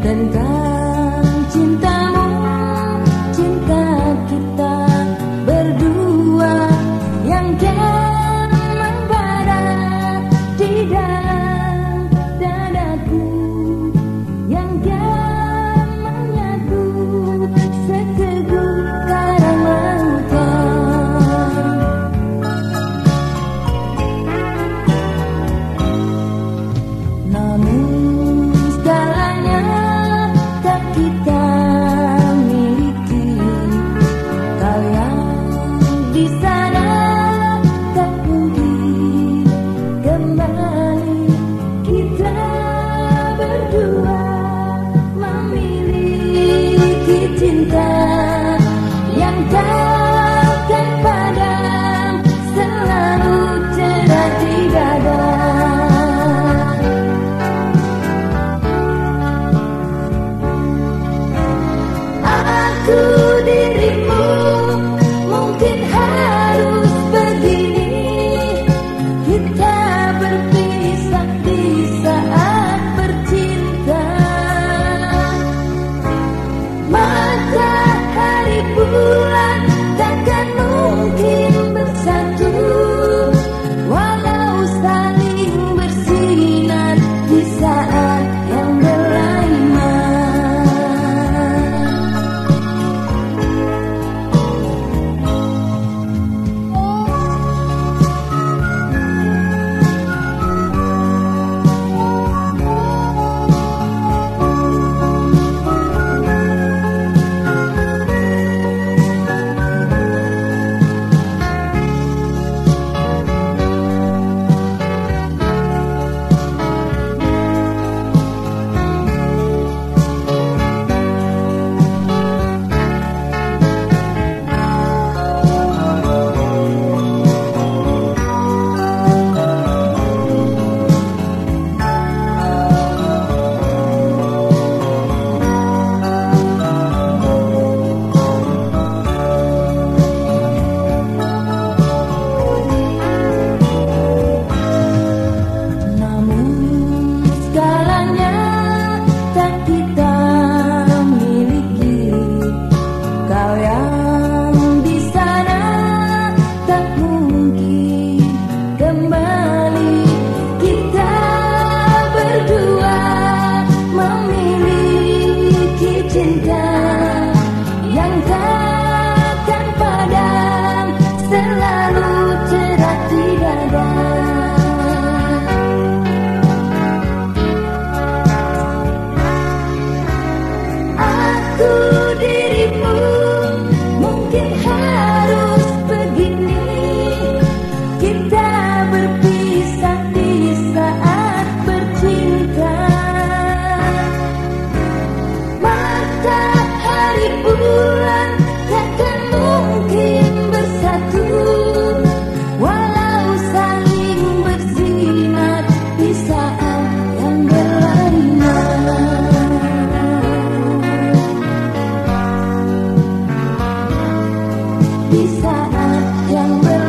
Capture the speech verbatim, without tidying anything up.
tentang cintamu, cinta kita berdua yang kan membara di dalam dadaku, yang kan menyatu seteguh karang lautan. Namun segalanya tak kita miliki, kau yang di sana tak mungkin kembali. Kita berdua memiliki cinta yang takkan padam, selalu cerah di dada. Aku dirimu mungkin harus begini, kita berpisah di saat bercinta. Matahari bulan takkan mungkin bersatu, walau saling bersinar di saat yang berlainan. Cinta yang takkan padam, selalu cerah di dada. Aku dirimu mungkin harus begini, kita berpisah di saat bercinta. Matahari bulan takkan mungkin bersatu, walau saling bersinar di saat yang berlainan. Di saat yang berlainan.